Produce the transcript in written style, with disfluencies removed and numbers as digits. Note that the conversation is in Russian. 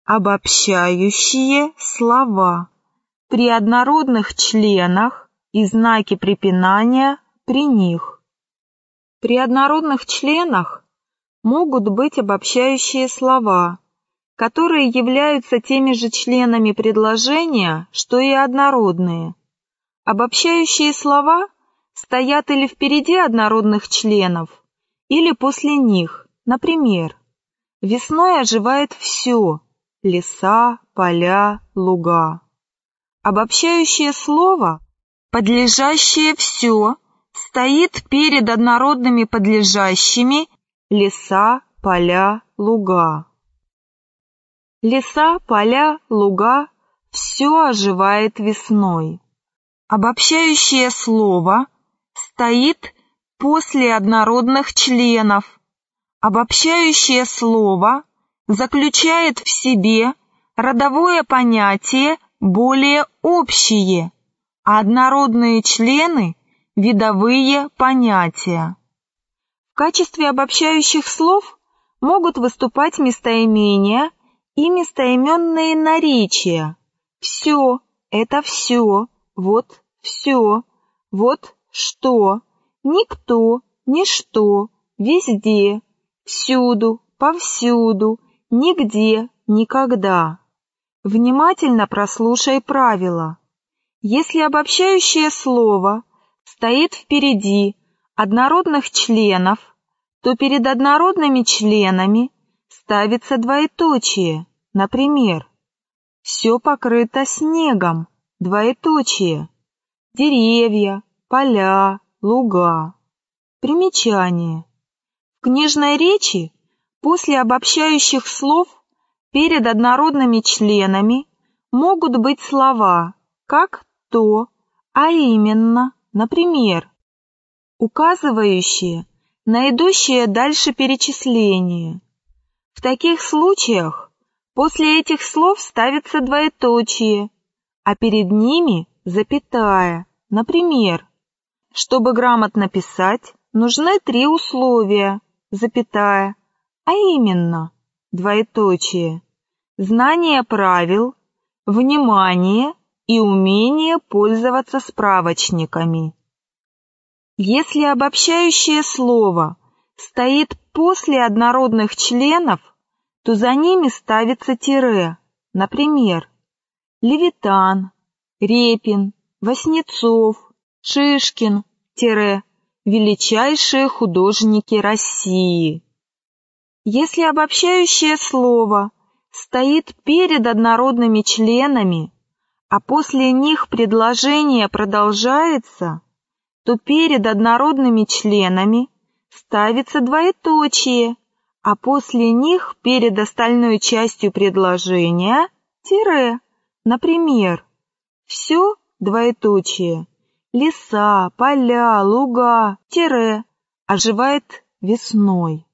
Обобщающие слова при однородных членах и знаки препинания при них. При однородных членах могут быть обобщающие слова, которые являются теми же членами предложения, что и однородные. Обобщающие слова стоят или впереди однородных членов, или после них. Например, весной оживает все – леса, поля, луга. Обобщающее слово, подлежащее все, стоит перед однородными подлежащими леса, поля, луга. Леса, поля, луга – все оживает весной. Обобщающее слово стоит после однородных членов. Обобщающее слово заключает в себе родовое понятие более общее, а однородные члены – видовые понятия. В качестве обобщающих слов могут выступать местоимения и местоименные наречия. Все – это все, вот что, никто, ничто, везде, всюду, повсюду, нигде, никогда. Внимательно прослушай правила. Если обобщающее слово стоит впереди однородных членов, то перед однородными членами ставится двоеточие. Например, все покрыто снегом, двоеточие, деревья, поля, луга. Примечание. В книжной речи после обобщающих слов перед однородными членами могут быть слова как то, а именно, например, указывающие на идущее дальше перечисление. В таких случаях после этих слов ставится двоеточие, а перед ними запятая. Например, чтобы грамотно писать, нужны 3 условия, запятая, а именно, двоеточие, знание правил, внимание и умение пользоваться справочниками. Если обобщающее слово стоит после однородных членов, то за ними ставится тире. Например, Левитан, Репин, Васнецов, Шишкин, величайшие художники России. Если обобщающее слово стоит перед однородными членами, а после них предложение продолжается, то перед однородными членами ставится двоеточие, а после них перед остальной частью предложения тире. Например, все, двоеточие, леса, поля, луга, оживает весной.